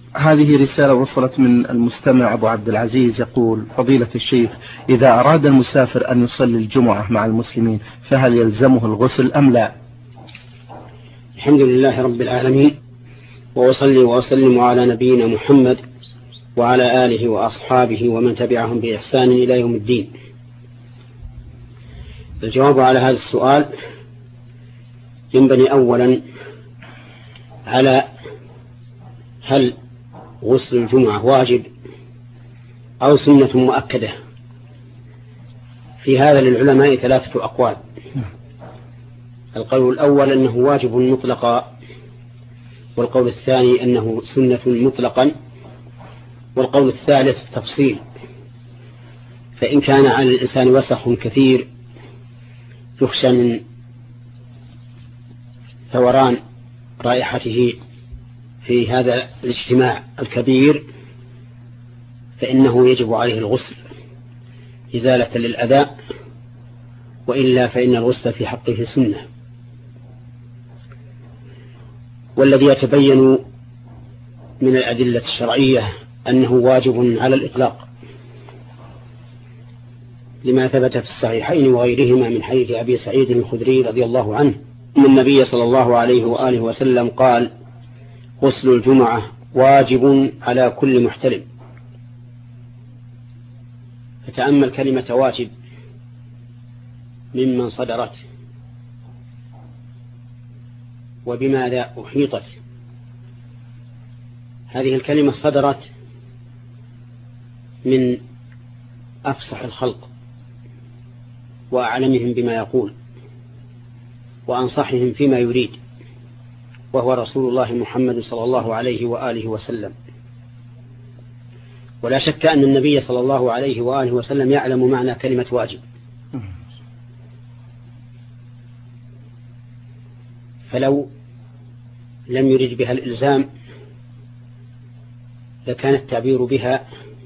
هذه رسالة وصلت من المستمع أبو عبد العزيز، يقول: فضيلة الشيخ، إذا أراد المسافر أن يصلي الجمعة مع المسلمين فهل يلزمه الغسل أم لا؟ الحمد لله رب العالمين، وأصلي وأسلم على نبينا محمد وعلى آله وأصحابه ومن تبعهم بإحسان إلى يوم الدين. الجواب على هذا السؤال ينبني أولا على هل غسل الجمعة واجب أو سنة مؤكدة. في هذا للعلماء 3 أقوال. القول الأول أنه واجب مطلقا، والقول الثاني أنه سنة مطلقا، والقول الثالث تفصيل. فإن كان على الإنسان وسخ كثير يخشى من ثوران رائحته في هذا الاجتماع الكبير فإنه يجب عليه الغسل إزالة للأذى، وإلا فإن الغسل في حقه سنة. والذي يتبين من الأدلة الشرعية أنه واجب على الإطلاق، لما ثبت في الصحيحين وغيرهما من حديث أبي سعيد الخدري رضي الله عنه أن النبي صلى الله عليه وآله وسلم قال: غسل الجمعة واجب على كل محتلم. فتأمل كلمة واجب ممن صدرت وبماذا أحيطت. هذه الكلمة صدرت من أفصح الخلق وأعلمهم بما يقول وأنصحهم فيما يريد، وهو رسول الله محمد صلى الله عليه وآله وسلم. ولا شك أن النبي صلى الله عليه وآله وسلم يعلم معنى كلمة واجب، فلو لم يرد بها الإلزام لكان التعبير بها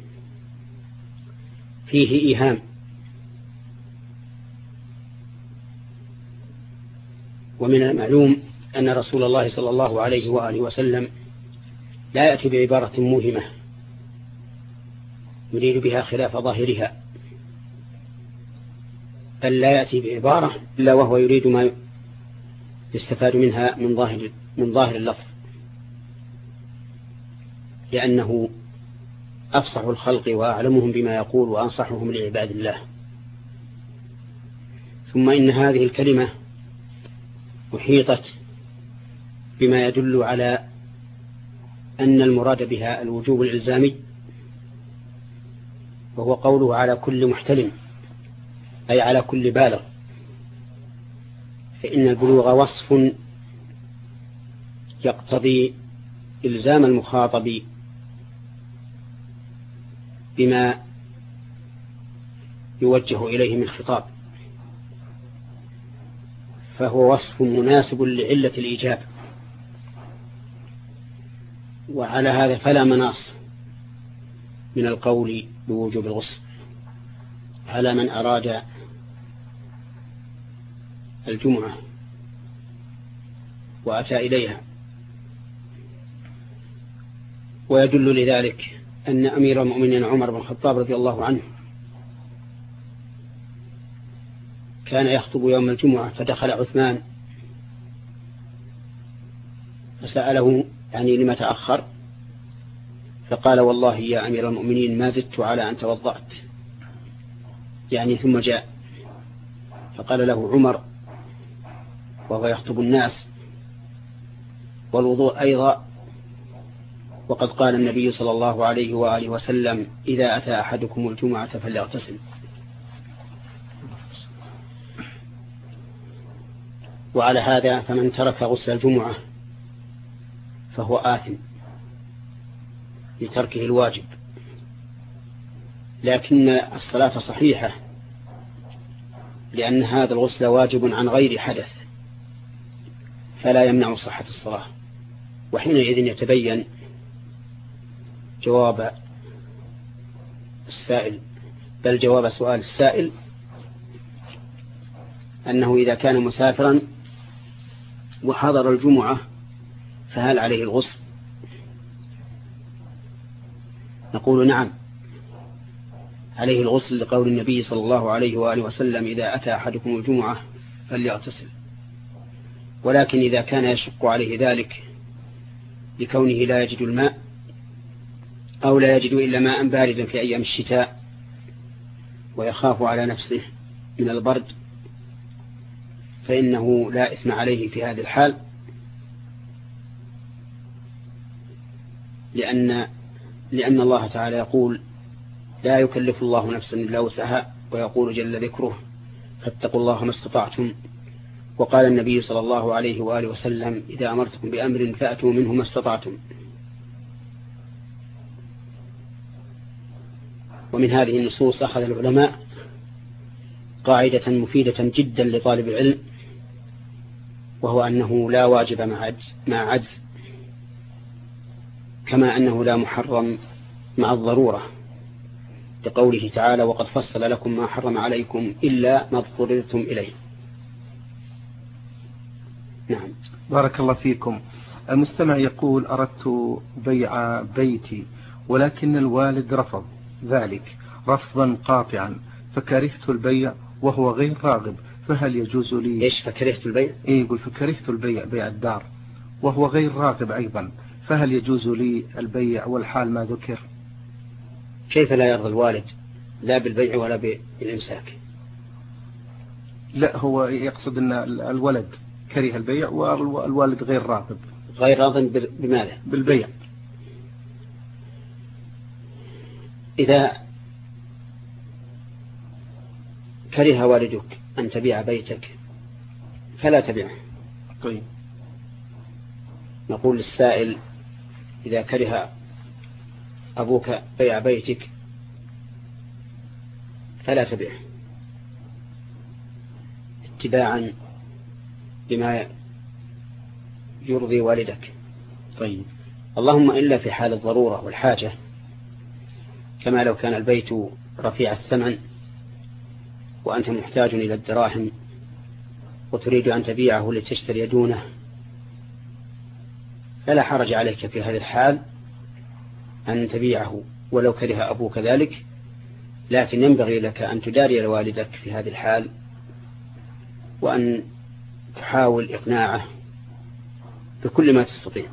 فيه إيهام. ومن المعلوم أن رسول الله صلى الله عليه وآله وسلم لا يأتي بعبارة موهمة يريد بها خلاف ظاهرها، بل لا يأتي بعبارة إلا وهو يريد ما يستفاد منها من ظاهر اللفظ، لأنه أفصح الخلق وأعلمهم بما يقول وأنصحهم لعباد الله. ثم إن هذه الكلمة أحيطت بما يدل على أن المراد بها الوجوب الإلزامي، وهو قوله على كل محتلم، أي على كل بالغ، فإن البلوغ وصف يقتضي إلزام المخاطب بما يوجه إليه من خطاب، فهو وصف مناسب لعلة الإيجاب. وعلى هذا فلا مناص من القول بوجوب الغسل على من أراد الجمعة وأتى إليها. ويدل لذلك أن أمير المؤمنين عمر بن الخطاب رضي الله عنه كان يخطب يوم الجمعة، فدخل عثمان فسأله يعني لما تأخر، فقال: والله يا أمير المؤمنين ما زدت على أن توضأت، يعني ثم جاء. فقال له عمر وهو يخطب الناس: والوضوء أيضا، وقد قال النبي صلى الله عليه وآله وسلم: إذا أتى أحدكم الجمعة فليغتسل. وعلى هذا فمن ترك غسل الجمعة فهو آثم لتركه الواجب، لكن الصلاة صحيحة لأن هذا الغسل واجب عن غير حدث فلا يمنع صحة الصلاة. وحينئذ يتبين جواب السائل، بل جواب سؤال السائل، أنه إذا كان مسافرا وحضر الجمعة فهل عليه الغسل؟ نقول نعم، عليه الغسل لقول النبي صلى الله عليه وآله وسلم: إذا أتى أحدكم الجمعة فليغتسل. ولكن إذا كان يشق عليه ذلك لكونه لا يجد الماء أو لا يجد إلا ماء باردا في أيام الشتاء ويخاف على نفسه من البرد، فإنه لا إثم عليه في هذه الحال، لأن الله تعالى يقول: لا يكلف الله نفسا إلا وسعها، ويقول جل ذكره: فاتقوا الله ما استطعتم. وقال النبي صلى الله عليه وآله وسلم: إذا أمرتكم بأمر فأتوا منه ما استطعتم. ومن هذه النصوص أخذ العلماء قاعدة مفيدة جدا لطالب العلم، وهو أنه لا واجب مع عجز، كما أنه لا محرم مع الضرورة، لقوله تعالى: وقد فصل لكم ما حرم عليكم إلا ما اضطررتم إليه. نعم. بارك الله فيكم. المستمع يقول: أردت بيع بيتي ولكن الوالد رفض ذلك رفضا قاطعا، فكرهت البيع وهو غير راغب، فهل يجوز لي؟ إيش فكرهت البيع؟ يقول فكرهت البيع، بيع الدار، وهو غير راغب أيضا، فهل يجوز لي البيع والحال ما ذكر؟ كيف لا يرضى الوالد لا بالبيع ولا بالإمساك؟ لا، هو يقصد أن الولد كره البيع والوالد غير راغب. غير راض بماذا؟ بالبيع. إذا كره والدك أن تبيع بيتك فلا تبيعه. طيب. نقول للسائل: إذا كره أبوك بيع بيتك فلا تبيعه، اتباعا بما يرضي والدك. طيب. اللهم إلا في حال الضرورة والحاجة، كما لو كان البيت رفيع الثمن وأنت محتاج إلى الدراهم وتريد أن تبيعه لتشتري دونه، فلا حرج عليك في هذه الحال أن تبيعه ولو كره أبوك ذلك، لكن ينبغي لك أن تداري لوالدك في هذه الحال وأن تحاول إقناعه بكل ما تستطيع.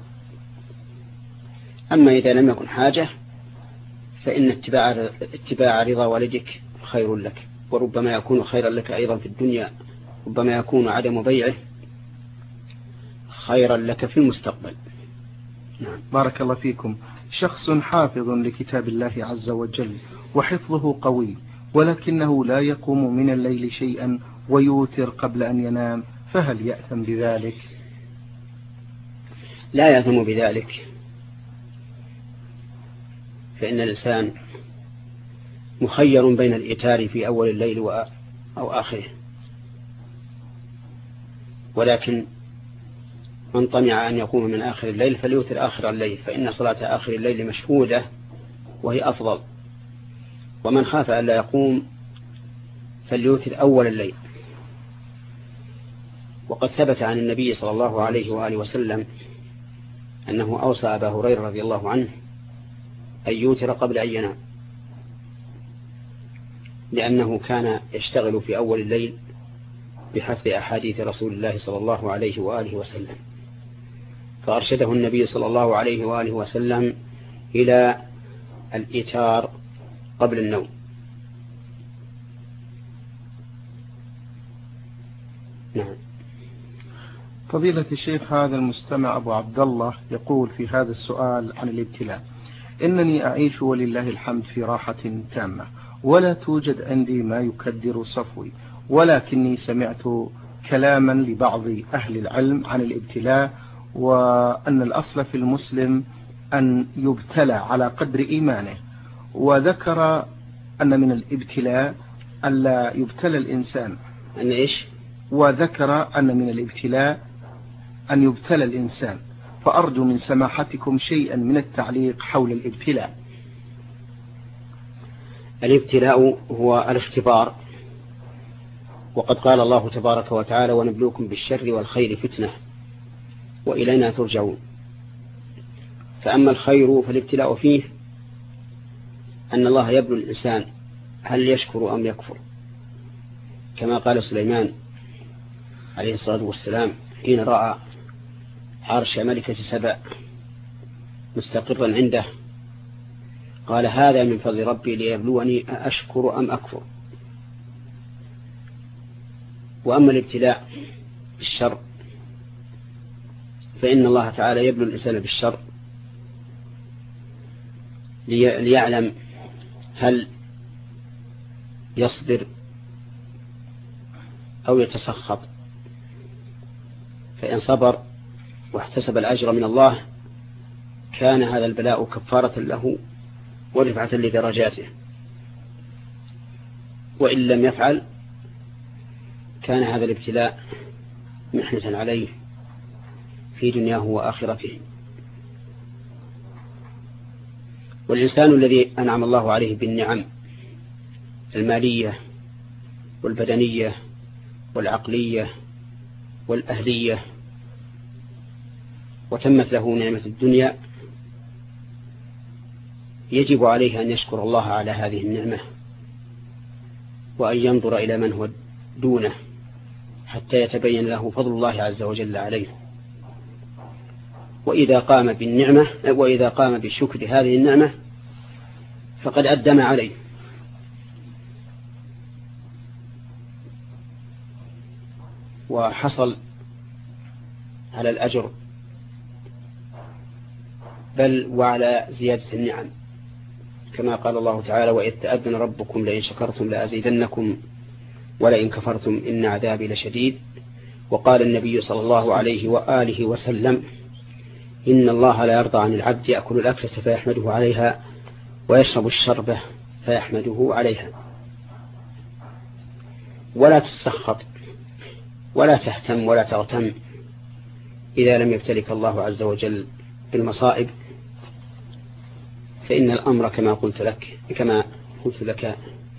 أما إذا لم يكن حاجة فإن اتباع رضا والدك خير لك، وربما يكون خيرا لك أيضا في الدنيا، ربما يكون عدم بيعه خيرا لك في المستقبل. نعم. بارك الله فيكم. شخص حافظ لكتاب الله عز وجل وحفظه قوي، ولكنه لا يقوم من الليل شيئا ويوتر قبل أن ينام، فهل يأثم بذلك؟ لا يأثم بذلك، فإن الإنسان مخير بين الإيتار في أول الليل أو آخره، ولكن من طمع أن يقوم من آخر الليل فليوتر آخر الليل، فإن صلاة آخر الليل مشهودة وهي أفضل. ومن خاف أن لا يقوم فليوتر أول الليل. وقد ثبت عن النبي صلى الله عليه وآله وسلم أنه أوصى أبا هريرة رضي الله عنه أن يوتر قبل أن ينام، لأنه كان يشتغل في أول الليل بحفظ أحاديث رسول الله صلى الله عليه وآله وسلم، فأرشده النبي صلى الله عليه وآله وسلم إلى الإيتار قبل النوم. نعم. فضيلة الشيخ، هذا المستمع أبو عبد الله يقول في هذا السؤال عن الابتلاء: إنني أعيش ولله الحمد في راحة تامة، ولا توجد عندي ما يكدر صفوي، ولكني سمعت كلاما لبعض أهل العلم عن الابتلاء، وأن الأصل في المسلم أن يبتلى على قدر إيمانه، وذكر أن من الابتلاء ألا يبتلى الإنسان. أن إيش؟ وذكر أن من الابتلاء أن يبتلى الإنسان، فأرجو من سماحتكم شيئا من التعليق حول الابتلاء. الابتلاء هو الاختبار، وقد قال الله تبارك وتعالى: ونبلوكم بالشر والخير فتنة وإلينا ترجعون. فأما الخير فالابتلاء فيه أن الله يبلو الإنسان هل يشكر أم يكفر، كما قال سليمان عليه الصلاة والسلام حين رأى عرش ملكة سبأ مستقرا عنده قال هذا من فضل ربي ليبلوني أشكر أم أكفر. وأما الابتلاء بالشر فإن الله تعالى يبلو الإنسان بالشر ليعلم هل يصبر أو يتسخط، فإن صبر واحتسب الأجر من الله كان هذا البلاء كفارة له ورفعة لدرجاته، وإن لم يفعل كان هذا الابتلاء محنة عليه في دنياه وآخرته. والإنسان الذي أنعم الله عليه بالنعم المالية والبدنية والعقلية والأهلية وتمت له نعمة الدنيا يجب عليه أن يشكر الله على هذه النعمة وأن ينظر إلى من هو دونه حتى يتبين له فضل الله عز وجل عليه. وإذا قام بشكر هذه النعمة فقد أدى ما عليه. وحصل على الأجر بل وعلى زيادة النعم، كما قال الله تعالى وإذ تأذن ربكم لئن شكرتم لأزيدنكم ولئن كفرتم إن عذابي لشديد. وقال النبي صلى الله عليه وآله وسلم إن الله لا يرضى عن العبد يأكل الأكلة فيحمده عليها ويشرب الشربة فيحمده عليها. ولا تتسخط ولا تهتم ولا تغتم إذا لم يبتلك الله عز وجل بالمصائب، فإن الأمر كما قلت لك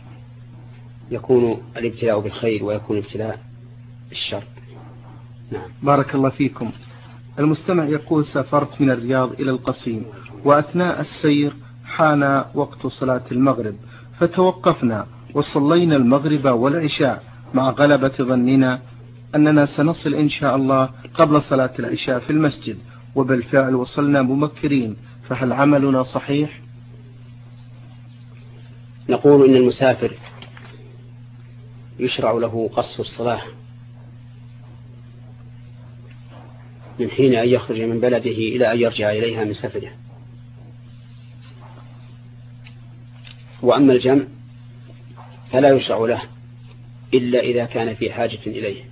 يكون الابتلاء بالخير ويكون الابتلاء بالشر. نعم. بارك الله فيكم. المستمع يقول سافرت من الرياض إلى القصيم وأثناء السير حان وقت صلاة المغرب فتوقفنا وصلينا المغرب والعشاء مع غلبة ظننا أننا سنصل إن شاء الله قبل صلاة العشاء في المسجد، وبالفعل وصلنا مبكرين، فهل عملنا صحيح؟ نقول إن المسافر يشرع له قصر الصلاة من حين أن يخرج من بلده إلى أن يرجع إليها من سفره. وأما الجمع فلا يشرع له إلا إذا كان في حاجة إليه،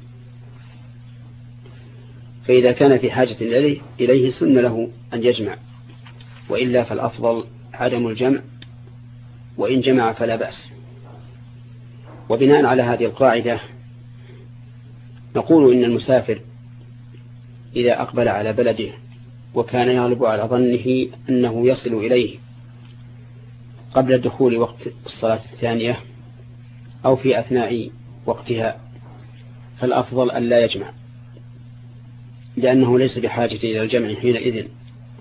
فإذا كان في حاجة إليه سن له أن يجمع، وإلا فالأفضل عدم الجمع، وإن جمع فلا بأس. وبناء على هذه القاعدة نقول إن المسافر إذا أقبل على بلده وكان يغلب على ظنه أنه يصل إليه قبل دخول وقت الصلاة الثانية أو في أثناء وقتها، فالأفضل أن لا يجمع، لأنه ليس بحاجة إلى الجمع حينئذ.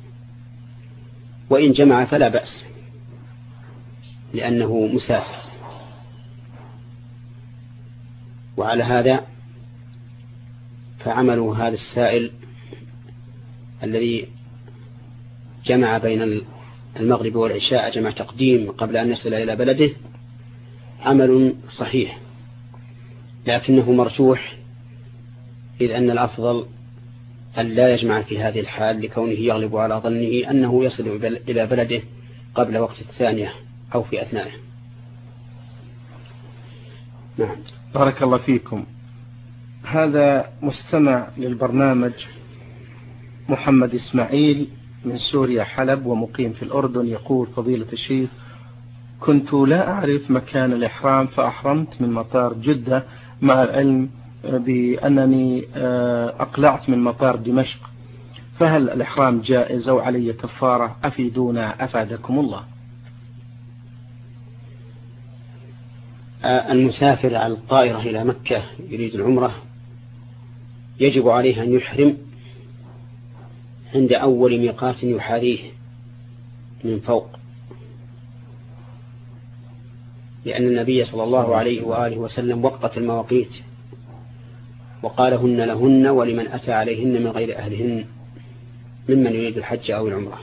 وإن جمع فلا بأس لأنه مسافر. وعلى هذا فعمل هذا السائل الذي جمع بين المغرب والعشاء جمع تقديم قبل أن يصل إلى بلده عمل صحيح، لكنه مرجوح، إذ أن الأفضل أن لا يجمع في هذه الحال لكونه يغلب على ظنه أنه يصل إلى بلده قبل وقت الثانية أو في أثنائه. نعم. بارك الله فيكم. هذا مستمع للبرنامج محمد إسماعيل من سوريا حلب ومقيم في الأردن، يقول فضيلة الشيخ كنت لا أعرف مكان الإحرام فأحرمت من مطار جدة مع العلم بأنني أقلعت من مطار دمشق، فهل الإحرام جائز أو علي كفارة؟ أفيدونا أفادكم الله. المسافر على الطائرة إلى مكة يريد العمرة يجب عليه أن يحرم عند أول ميقات يحاذيه من فوق، لأن النبي صلى الله عليه وآله وسلم وقت المواقيت وقال هن لهن ولمن أتى عليهن من غير أهلهن ممن يريد الحج أو العمرة.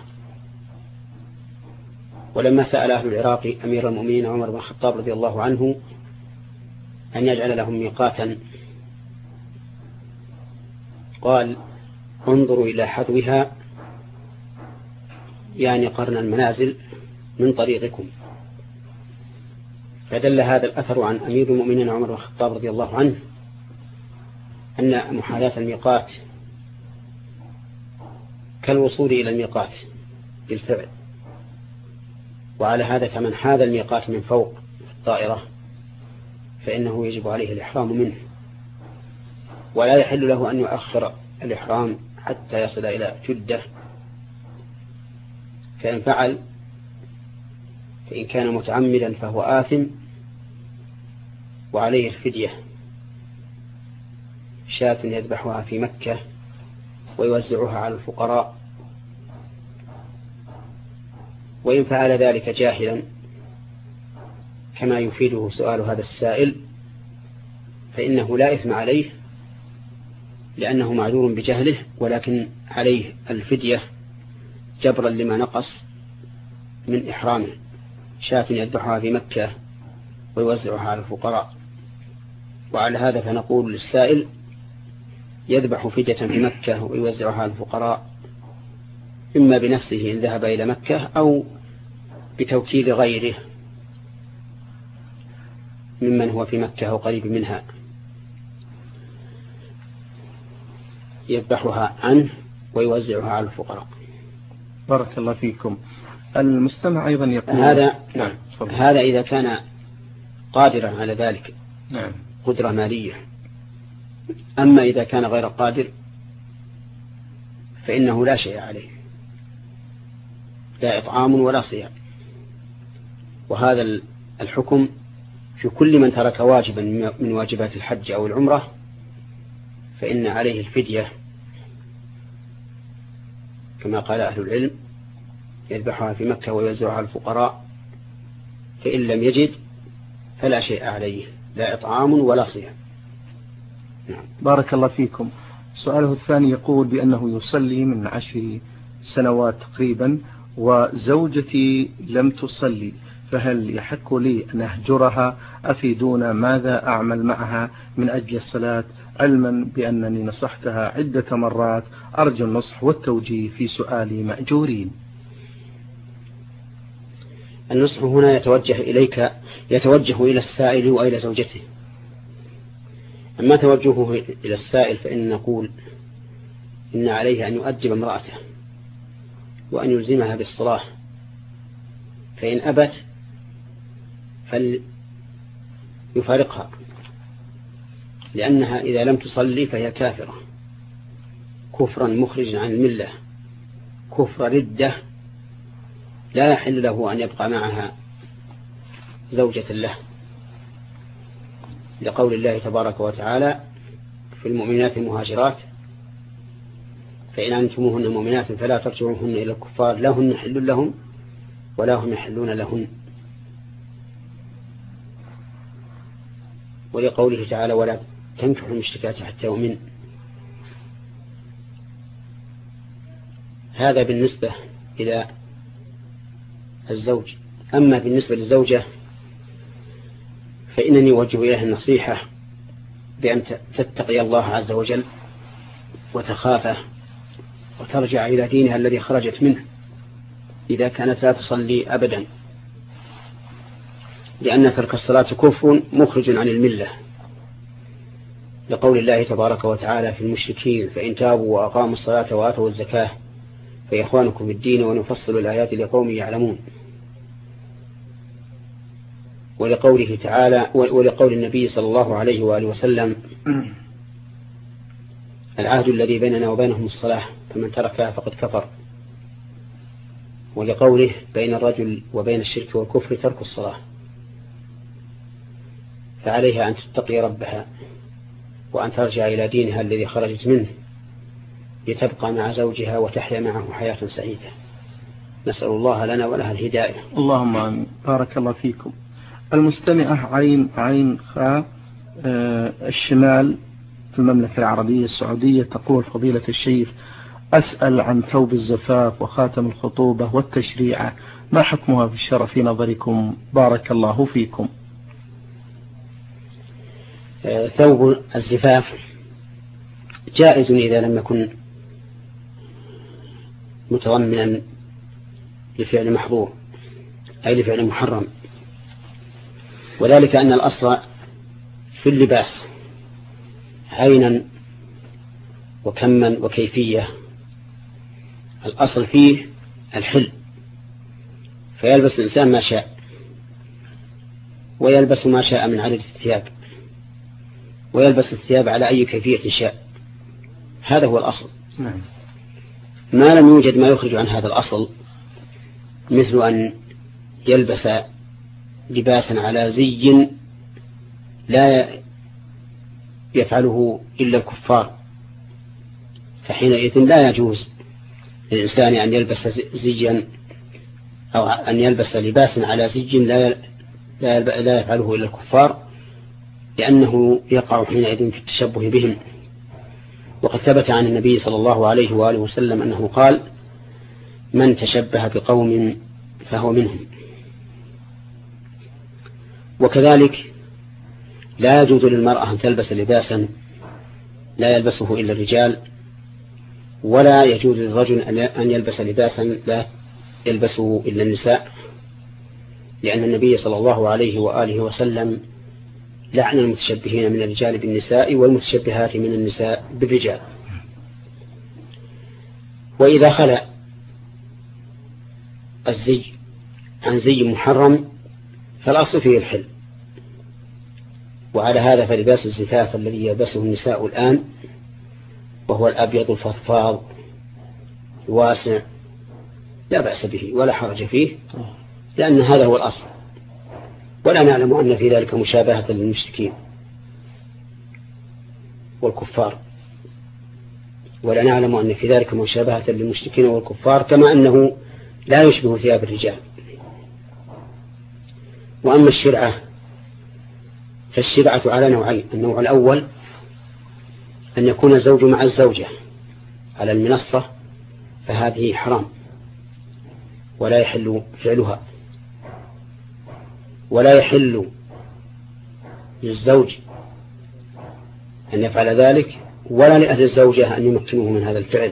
ولما سأل أهل العراق أمير المؤمنين عمر بن الخطاب رضي الله عنه أن يجعل لهم ميقاتا قال انظروا إلى حذوها يعني قرن المنازل من طريقكم. فدل هذا الأثر عن أمير المؤمنين عمر بن الخطاب رضي الله عنه أن محاذاة الميقات كالوصول إلى الميقات بالفعل. وعلى هذا فمن حاذ الميقات من فوق الطائرة فإنه يجب عليه الإحرام منه، ولا يحل له أن يؤخر الإحرام حتى يصل إلى جدة، فإن فعل فإن كان متعمدا فهو آثم وعليه الفدية، شاة يذبحها في مكة ويوزعها على الفقراء. وإن فعل ذلك جاهلا كما يفيده سؤال هذا السائل فإنه لا إثم عليه لأنه معذور بجهله، ولكن عليه الفدية جبرا لما نقص من إحرامه، شاة يذبحها في مكة ويوزعها على الفقراء. وعلى هذا فنقول للسائل يذبح فدية في مكة ويوزعها على الفقراء إما بنفسه إن ذهب إلى مكة أو بتوكيل غيره ممن هو في مكة أو قريب منها يذبحها عنه ويوزعها على الفقراء. بارك الله فيكم. المستمع أيضا يقول هذا إذا كان قادرا على ذلك قدرة مالية. أما إذا كان غير قادر فإنه لا شيء عليه، لا إطعام ولا صيام. وهذا الحكم في كل من ترك واجبا من واجبات الحج أو العمرة فإن عليه الفدية كما قال أهل العلم يذبحها في مكة ويوزعها على الفقراء، فإن لم يجد فلا شيء عليه، لا إطعام ولا صيام. بارك الله فيكم. سؤاله الثاني يقول بأنه يصلي من 10 سنوات تقريبا وزوجتي لم تصلي، فهل يحق لي أن أهجرها؟ أفيدونا ماذا أعمل معها من أجل الصلاة، علما بأنني نصحتها عدة مرات، أرجو النصح والتوجيه في سؤالي مأجورين. النصح هنا يتوجه إلى السائل وإلى زوجته. أما توجهه إلى السائل فإن نقول إن عليه أن يؤدب امرأته وأن يلزمها بالصلاة، فإن أبت فليفارقها، لأنها إذا لم تصلي فهي كافرة كفرا مخرجا عن الملة، كفر ردة، لا يحل له أن يبقى معها زوجة له، لقول الله تبارك وتعالى في المؤمنات المهاجرات فإن أنتموهن مؤمنات فلا ترجعوهن إلى الكفار لا هن حل لهم ولا هم يحلون لهن، ولقوله تعالى ولا تنكحوا المشركات حتى يؤمن. هذا بالنسبة إلى الزوج. أما بالنسبة للزوجة فإنني أوجه إليها النصيحة بأن تتقي الله عز وجل وتخافه وترجع إلى دينها الذي خرجت منه إذا كانت لا تصلي أبدا، لأن ترك الصلاة كفر مخرج عن الملة، لقول الله تبارك وتعالى في المشركين فإن تابوا وأقاموا الصلاة وآتوا الزكاة فإخوانكم في الدين ونفصل الآيات لقوم يعلمون. ولقوله تعالى ولقول النبي صلى الله عليه وآله وسلم العهد الذي بيننا وبينهم الصلاة فمن تركها فقد كفر. ولقوله بين الرجل وبين الشرك والكفر ترك الصلاة، فعليها أن تتقي ربها وأن ترجع إلى دينها الذي خرجت منه لتبقى مع زوجها وتحيا معه حياة سعيدة. نسأل الله لنا ولها الهداية. اللهم آمين. بارك الله فيكم. المستمعة عين خاء الشمال في المملكة العربية السعودية تقول: فضيلة الشيخ، أسأل عن ثوب الزفاف وخاتم الخطوبة والتشريعة، ما حكمها في الشرع في نظركم؟ بارك الله فيكم. ثوب الزفاف جائز إذا لم يكن متضمنا لفعل محظور أي لفعل محرم، وذلك أن الأصل في اللباس عينا وكما وكيفية، الأصل فيه الحل، فيلبس الإنسان ما شاء ويلبس ما شاء من عدد الثياب، ويلبس الثياب على أي كيفية شاء، هذا هو الأصل. ما لم يوجد ما يخرج عن هذا الأصل، مثل أن يلبس لباسا على زي لا يفعله إلا الكفار، فحينئذ لا يجوز للإنسان أن يلبس زيا أو أن يلبس لباسا على زي لا يفعله إلا الكفار، لأنه يقع حينئذ في التشبه بهم. وقد ثبت عن النبي صلى الله عليه وآله وسلم أنه قال: من تشبه بقوم فهو منهم. وكذلك لا يجوز للمرأة أن تلبس لباسا لا يلبسه إلا الرجال، ولا يجوز للرجل أن يلبس لباسا لا يلبسه إلا النساء، لأن النبي صلى الله عليه وآله وسلم لعن المتشبهين من الرجال بالنساء والمتشبهات من النساء بالرجال. وإذا خلى الزي عن زي محرم فالأصل فيه الحل. وعلى هذا فلباس الزفاف الذي يلبسه النساء الآن، وهو الأبيض الفضفاض الواسع، لا بأس به ولا حرج فيه، لأن هذا هو الأصل، ولا نعلم أن في ذلك مشابهة للمشركين والكفار، ولا نعلم أن في ذلك مشابهة للمشركين والكفار، كما أنه لا يشبه ثياب الرجال. وأما الشرعة فالشرعة على نوعين: النوع الأول أن يكون الزوج مع الزوجة على المنصة، فهذه حرام ولا يحل فعلها، ولا يحل للزوج أن يفعل ذلك، ولا لأهل الزوجة أن يمكنوه من هذا الفعل،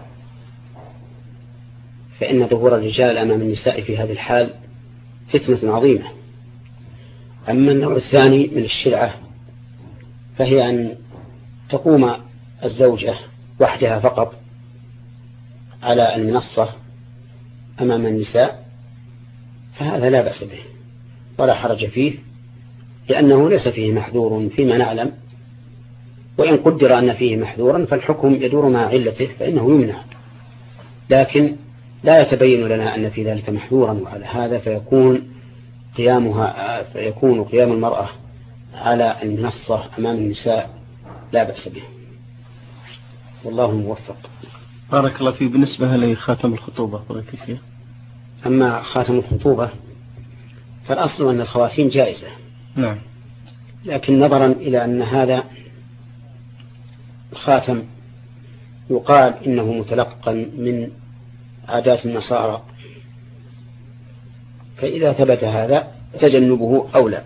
فإن ظهور الرجال أمام النساء في هذه الحال فتنة عظيمة. أما النوع الثاني من الشرعة فهي أن تقوم الزوجة وحدها فقط على المنصة أمام النساء، فهذا لا بأس به ولا حرج فيه، لأنه ليس فيه محذور فيما نعلم، وإن قدر أن فيه محذورا فالحكم يدور مع علته فإنه يمنع، لكن لا يتبين لنا أن في ذلك محذورا، وعلى هذا فيكون قيام المرأة على المنصة أمام النساء لا بأس به، والله موفق. بارك الله فيه. بالنسبة لخاتم الخطوبة، أما خاتم الخطوبة فالأصل أن الخواتيم جائزة، نعم، لكن نظرا إلى أن هذا الخاتم يقال إنه متلقا من عادات النصارى، فإذا ثبت هذا تجنبه أولى.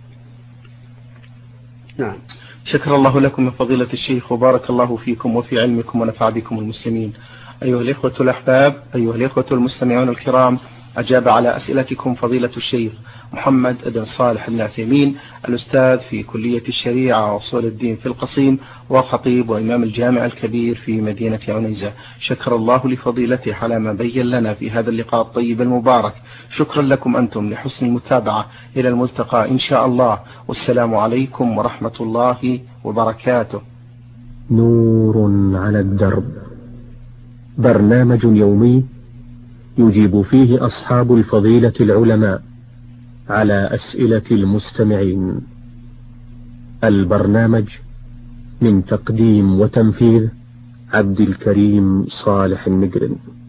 نعم. شكر الله لكم يا فضيلة الشيخ، وبارك الله فيكم وفي علمكم ونفع بكم المسلمين. أيها الإخوة الأحباب، أيها الإخوة المستمعون الكرام، أجاب على أسئلتكم فضيلة الشيخ محمد بن صالح بن عثيمين، الأستاذ في كلية الشريعة وأصول الدين في القصيم، وخطيب وإمام الجامع الكبير في مدينة عنيزة. شكر الله لفضيلته على ما بين لنا في هذا اللقاء الطيب المبارك. شكرا لكم أنتم لحسن المتابعة، إلى الملتقى إن شاء الله، والسلام عليكم ورحمة الله وبركاته. نور على الدرب، برنامج يومي يجيب فيه أصحاب الفضيلة العلماء على أسئلة المستمعين. البرنامج من تقديم وتنفيذ عبد الكريم صالح المقرن.